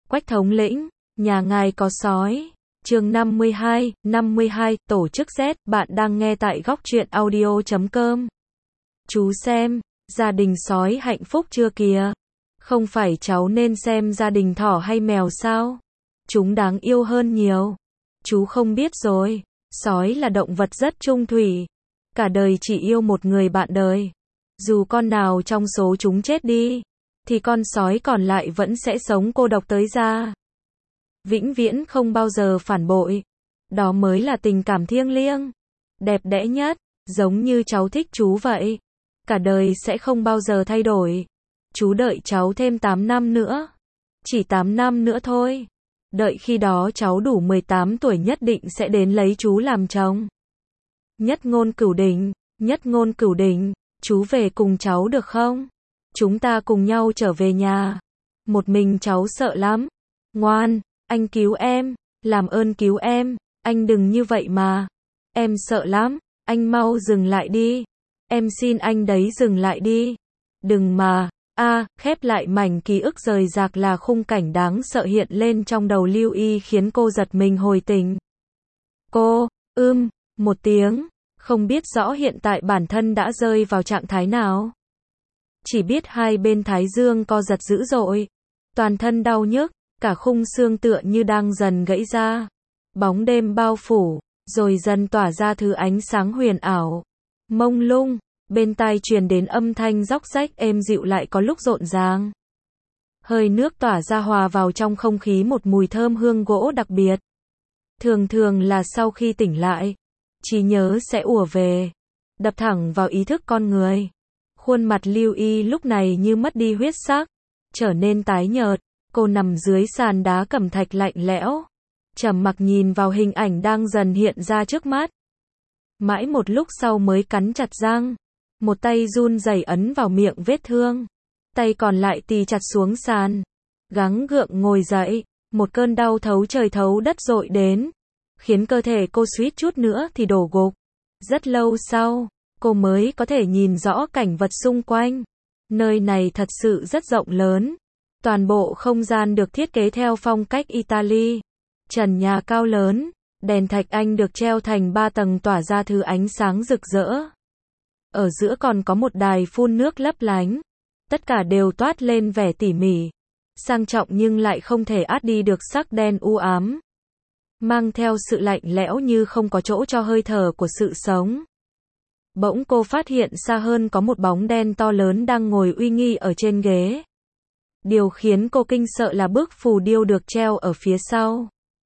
Quách thống lĩnh, nhà ngài có sói. Chương 52, tổ chức Z, bạn đang nghe tại góc truyện audio.com. Chú xem, gia đình sói hạnh phúc chưa kìa? Không phải cháu nên xem gia đình thỏ hay mèo sao? Chúng đáng yêu hơn nhiều. Chú không biết rồi, sói là động vật rất chung thủy. Cả đời chỉ yêu một người bạn đời. Dù con nào trong số chúng chết đi, thì con sói còn lại vẫn sẽ sống cô độc tới già. Vĩnh viễn không bao giờ phản bội. Đó mới là tình cảm thiêng liêng, đẹp đẽ nhất, giống như cháu thích chú vậy. Cả đời sẽ không bao giờ thay đổi. Chú đợi cháu thêm 8 năm nữa. Chỉ 8 năm nữa thôi. Đợi khi đó cháu đủ 18 tuổi nhất định sẽ đến lấy chú làm chồng. Nhất ngôn cửu đỉnh, chú về cùng cháu được không? Chúng ta cùng nhau trở về nhà. Một mình cháu sợ lắm. Ngoan, anh cứu em, làm ơn cứu em, anh đừng như vậy mà. Em sợ lắm, anh mau dừng lại đi. Em xin anh đấy dừng lại đi. Đừng mà, khép lại mảnh ký ức rời rạc là khung cảnh đáng sợ hiện lên trong đầu Lưu Y khiến cô giật mình hồi tỉnh. Cô, một tiếng, không biết rõ hiện tại bản thân đã rơi vào trạng thái nào. Chỉ biết hai bên thái dương co giật dữ dội, toàn thân đau nhức, cả khung xương tựa như đang dần gãy ra. Bóng đêm bao phủ, rồi dần tỏa ra thứ ánh sáng huyền ảo, mông lung, bên tai truyền đến âm thanh róc rách êm dịu lại có lúc rộn ràng. Hơi nước tỏa ra hòa vào trong không khí một mùi thơm hương gỗ đặc biệt. Thường là sau khi tỉnh lại, trí nhớ sẽ ùa về, đập thẳng vào ý thức con người. Khuôn mặt Lưu Y lúc này như mất đi huyết sắc, trở nên tái nhợt. Cô nằm dưới sàn đá cẩm thạch lạnh lẽo, trầm mặc nhìn vào hình ảnh đang dần hiện ra trước mắt. Mãi một lúc sau mới cắn chặt răng, một tay run rẩy ấn vào miệng vết thương, tay còn lại tì chặt xuống sàn, gắng gượng ngồi dậy. Một cơn đau thấu trời thấu đất dội đến, khiến cơ thể cô suýt chút nữa thì đổ gục. Rất lâu sau, cô mới có thể nhìn rõ cảnh vật xung quanh. Nơi này thật sự rất rộng lớn. Toàn bộ không gian được thiết kế theo phong cách Italy. Trần nhà cao lớn, đèn thạch anh được treo thành 3 tầng tỏa ra thứ ánh sáng rực rỡ. Ở giữa còn có một đài phun nước lấp lánh. Tất cả đều toát lên vẻ tỉ mỉ, sang trọng nhưng lại không thể át đi được sắc đen u ám. Mang theo sự lạnh lẽo như không có chỗ cho hơi thở của sự sống. Bỗng cô phát hiện xa hơn có một bóng đen to lớn đang ngồi uy nghi ở trên ghế. Điều khiến cô kinh sợ là bức phù điêu được treo ở phía sau.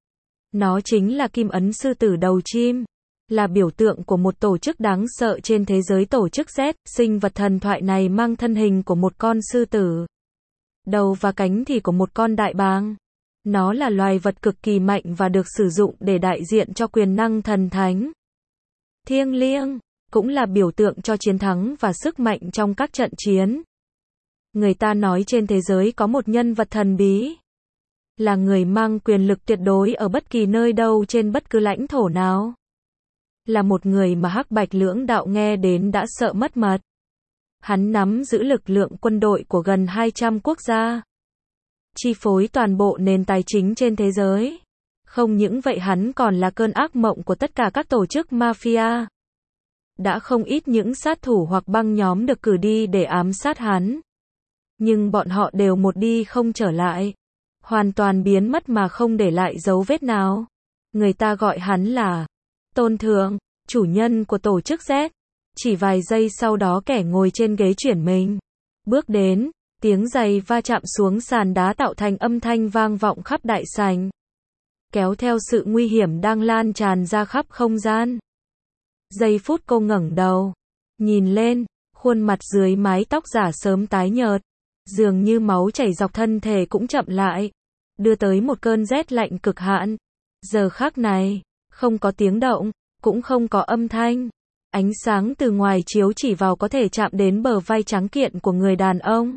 Nó chính là kim ấn sư tử đầu chim, là biểu tượng của một tổ chức đáng sợ trên thế giới, tổ chức Z. Sinh vật thần thoại này mang thân hình của một con sư tử, đầu và cánh thì của một con đại bàng. Nó là loài vật cực kỳ mạnh và được sử dụng để đại diện cho quyền năng thần thánh, thiêng liêng, cũng là biểu tượng cho chiến thắng và sức mạnh trong các trận chiến. Người ta nói trên thế giới có một nhân vật thần bí, là người mang quyền lực tuyệt đối ở bất kỳ nơi đâu trên bất cứ lãnh thổ nào. Là một người mà Hắc Bạch lưỡng đạo nghe đến đã sợ mất mật. Hắn nắm giữ lực lượng quân đội của gần 200 quốc gia, chi phối toàn bộ nền tài chính trên thế giới. Không những vậy, hắn còn là cơn ác mộng của tất cả các tổ chức mafia. Đã không ít những sát thủ hoặc băng nhóm được cử đi để ám sát hắn. Nhưng bọn họ đều một đi không trở lại, hoàn toàn biến mất mà không để lại dấu vết nào. Người ta gọi hắn là Tôn Thượng, chủ nhân của tổ chức Z. Chỉ vài giây sau đó kẻ ngồi trên ghế chuyển mình, bước đến, tiếng giày va chạm xuống sàn đá tạo thành âm thanh vang vọng khắp đại sảnh, kéo theo sự nguy hiểm đang lan tràn ra khắp không gian. Giây phút cô ngẩng đầu, nhìn lên, khuôn mặt dưới mái tóc giả sớm tái nhợt, dường như máu chảy dọc thân thể cũng chậm lại, đưa tới một cơn rét lạnh cực hạn. Giờ khắc này, không có tiếng động, cũng không có âm thanh. Ánh sáng từ ngoài chiếu chỉ vào có thể chạm đến bờ vai trắng kiện của người đàn ông.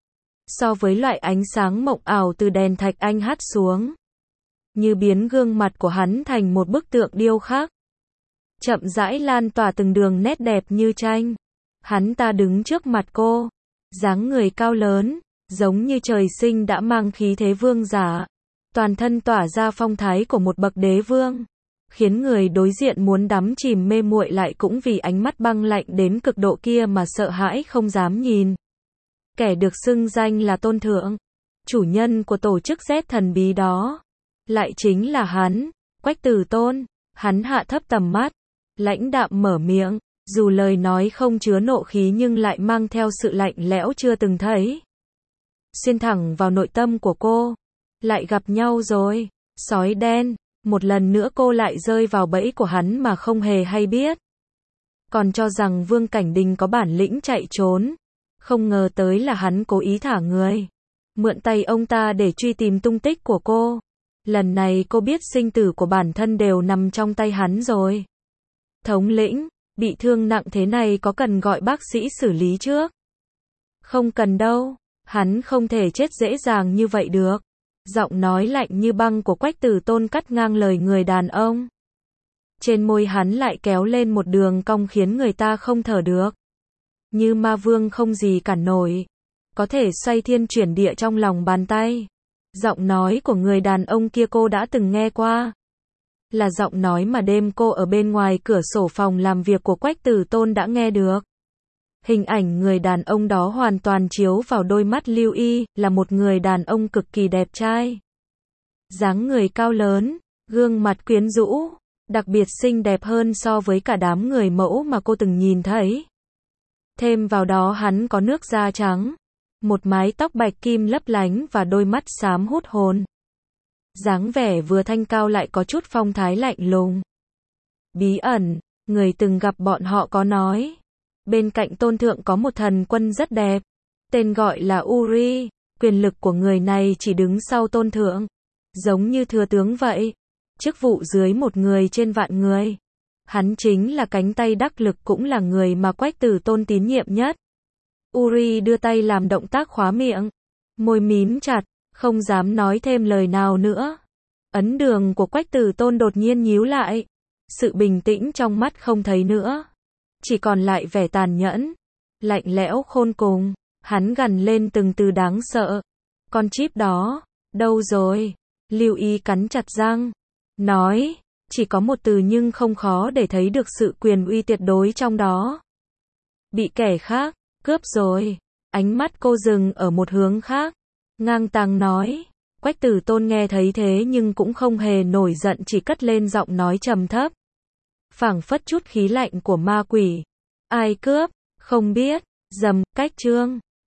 So với loại ánh sáng mộng ảo từ đèn thạch anh hắt xuống, như biến gương mặt của hắn thành một bức tượng điêu khắc, chậm rãi lan tỏa từng đường nét đẹp như tranh. Hắn ta đứng trước mặt cô, dáng người cao lớn, giống như trời sinh đã mang khí thế vương giả, toàn thân tỏa ra phong thái của một bậc đế vương, khiến người đối diện muốn đắm chìm mê muội lại cũng vì ánh mắt băng lạnh đến cực độ kia mà sợ hãi không dám nhìn. Kẻ được xưng danh là Tôn Thượng, chủ nhân của tổ chức Z thần bí đó, lại chính là hắn, Quách Tử Tôn. Hắn hạ thấp tầm mắt, lãnh đạm mở miệng, dù lời nói không chứa nộ khí nhưng lại mang theo sự lạnh lẽo chưa từng thấy. Xuyên thẳng vào nội tâm của cô. Lại gặp nhau rồi, sói đen, một lần nữa cô lại rơi vào bẫy của hắn mà không hề hay biết. Còn cho rằng Vương Cảnh Đình có bản lĩnh chạy trốn, không ngờ tới là hắn cố ý thả người, mượn tay ông ta để truy tìm tung tích của cô. Lần này cô biết sinh tử của bản thân đều nằm trong tay hắn rồi. Thống lĩnh, bị thương nặng thế này có cần gọi bác sĩ xử lý trước? Không cần đâu, hắn không thể chết dễ dàng như vậy được. Giọng nói lạnh như băng của Quách Tử Tôn cắt ngang lời người đàn ông. Trên môi hắn lại kéo lên một đường cong khiến người ta không thở được. Như ma vương không gì cản nổi, có thể xoay thiên chuyển địa trong lòng bàn tay. Giọng nói của người đàn ông kia cô đã từng nghe qua. Là giọng nói mà đêm cô ở bên ngoài cửa sổ phòng làm việc của Quách Tử Tôn đã nghe được. Hình ảnh người đàn ông đó hoàn toàn chiếu vào đôi mắt Lưu Y, là một người đàn ông cực kỳ đẹp trai. Dáng người cao lớn, gương mặt quyến rũ, đặc biệt xinh đẹp hơn so với cả đám người mẫu mà cô từng nhìn thấy. Thêm vào đó hắn có nước da trắng, một mái tóc bạch kim lấp lánh và đôi mắt xám hút hồn. Dáng vẻ vừa thanh cao lại có chút phong thái lạnh lùng. Bí ẩn, người từng gặp bọn họ có nói, bên cạnh Tôn Thượng có một thần quân rất đẹp, tên gọi là Uri, quyền lực của người này chỉ đứng sau Tôn Thượng, giống như thừa tướng vậy, chức vụ dưới một người trên vạn người. Hắn chính là cánh tay đắc lực cũng là người mà Quách Tử Tôn tín nhiệm nhất. Uri đưa tay làm động tác khóa miệng, môi mím chặt, không dám nói thêm lời nào nữa. Ấn đường của Quách Tử Tôn đột nhiên nhíu lại, sự bình tĩnh trong mắt không thấy nữa, chỉ còn lại vẻ tàn nhẫn, lạnh lẽo khôn cùng. Hắn gằn lên từng từ đáng sợ. Con chip đó, đâu rồi? Lưu Ý cắn chặt răng, nói, chỉ có một từ nhưng không khó để thấy được sự quyền uy tuyệt đối trong đó. Bị kẻ khác cướp rồi. Ánh mắt cô dừng ở một hướng khác, ngang tàng nói. Quách Tử Tôn nghe thấy thế nhưng cũng không hề nổi giận, chỉ cất lên giọng nói trầm thấp, phảng phất chút khí lạnh của ma quỷ. Ai cướp? Không biết. Cách chương